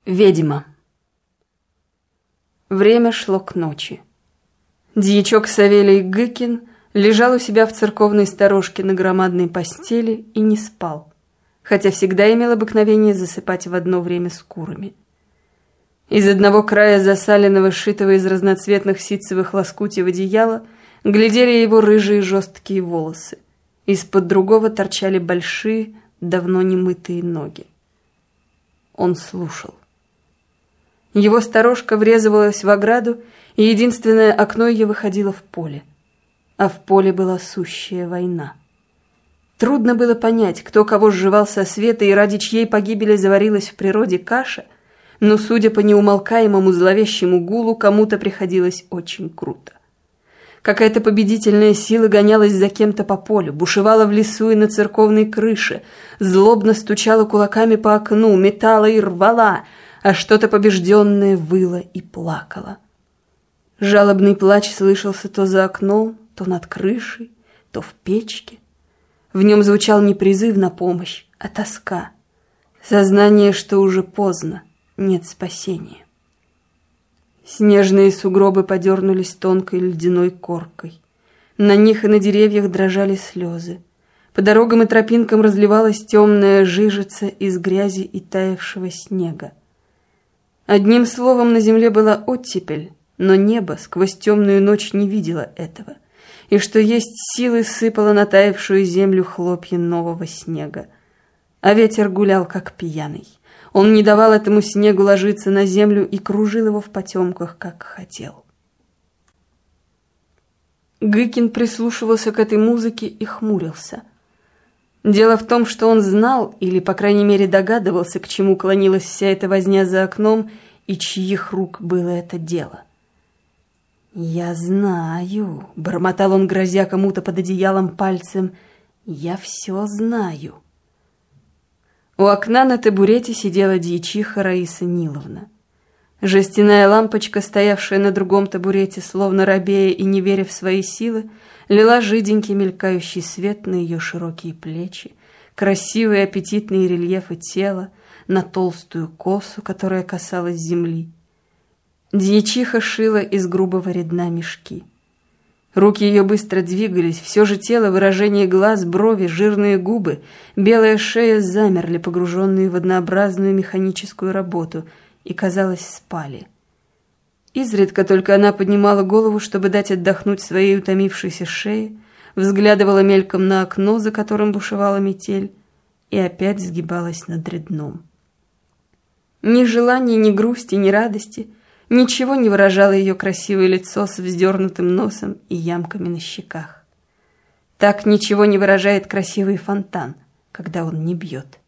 Ведьма. Время шло к ночи. Дьячок Савелий Гыкин лежал у себя в церковной сторожке на громадной постели и не спал, хотя всегда имел обыкновение засыпать в одно время с курами. Из одного края засаленного, сшитого из разноцветных ситцевых лоскутьев одеяла глядели его рыжие жесткие волосы. Из-под другого торчали большие, давно немытые ноги. Он слушал. Его сторожка врезывалась в ограду, и единственное окно ее выходило в поле. А в поле была сущая война. Трудно было понять, кто кого сживал со света и ради чьей погибели заварилась в природе каша, но, судя по неумолкаемому зловещему гулу, кому-то приходилось очень круто. Какая-то победительная сила гонялась за кем-то по полю, бушевала в лесу и на церковной крыше, злобно стучала кулаками по окну, метала и рвала, а что-то побежденное выло и плакало. Жалобный плач слышался то за окном, то над крышей, то в печке. В нем звучал не призыв на помощь, а тоска, сознание, что уже поздно, нет спасения. Снежные сугробы подернулись тонкой ледяной коркой. На них и на деревьях дрожали слезы. По дорогам и тропинкам разливалась темная жижица из грязи и таявшего снега. Одним словом, на земле была оттепель, но небо сквозь темную ночь не видело этого, и что есть силы сыпало на таявшую землю хлопья нового снега. А ветер гулял, как пьяный. Он не давал этому снегу ложиться на землю и кружил его в потемках, как хотел. Гыкин прислушивался к этой музыке и хмурился. Дело в том, что он знал, или, по крайней мере, догадывался, к чему клонилась вся эта возня за окном, и чьих рук было это дело. «Я знаю», — бормотал он, грозя кому-то под одеялом пальцем, — «я все знаю». У окна на табурете сидела дьячиха Раиса Ниловна. Жестяная лампочка, стоявшая на другом табурете, словно робея и не веря в свои силы, лила жиденький мелькающий свет на ее широкие плечи, красивые аппетитные рельефы тела, на толстую косу, которая касалась земли. Дьячиха шила из грубого редна мешки. Руки ее быстро двигались, все же тело, выражение глаз, брови, жирные губы, белая шея замерли, погруженные в однообразную механическую работу, и, казалось, спали. Изредка только она поднимала голову, чтобы дать отдохнуть своей утомившейся шее, взглядывала мельком на окно, за которым бушевала метель, и опять сгибалась над редном. Ни желания, ни грусти, ни радости, ничего не выражало ее красивое лицо с вздернутым носом и ямками на щеках. Так ничего не выражает красивый фонтан, когда он не бьет.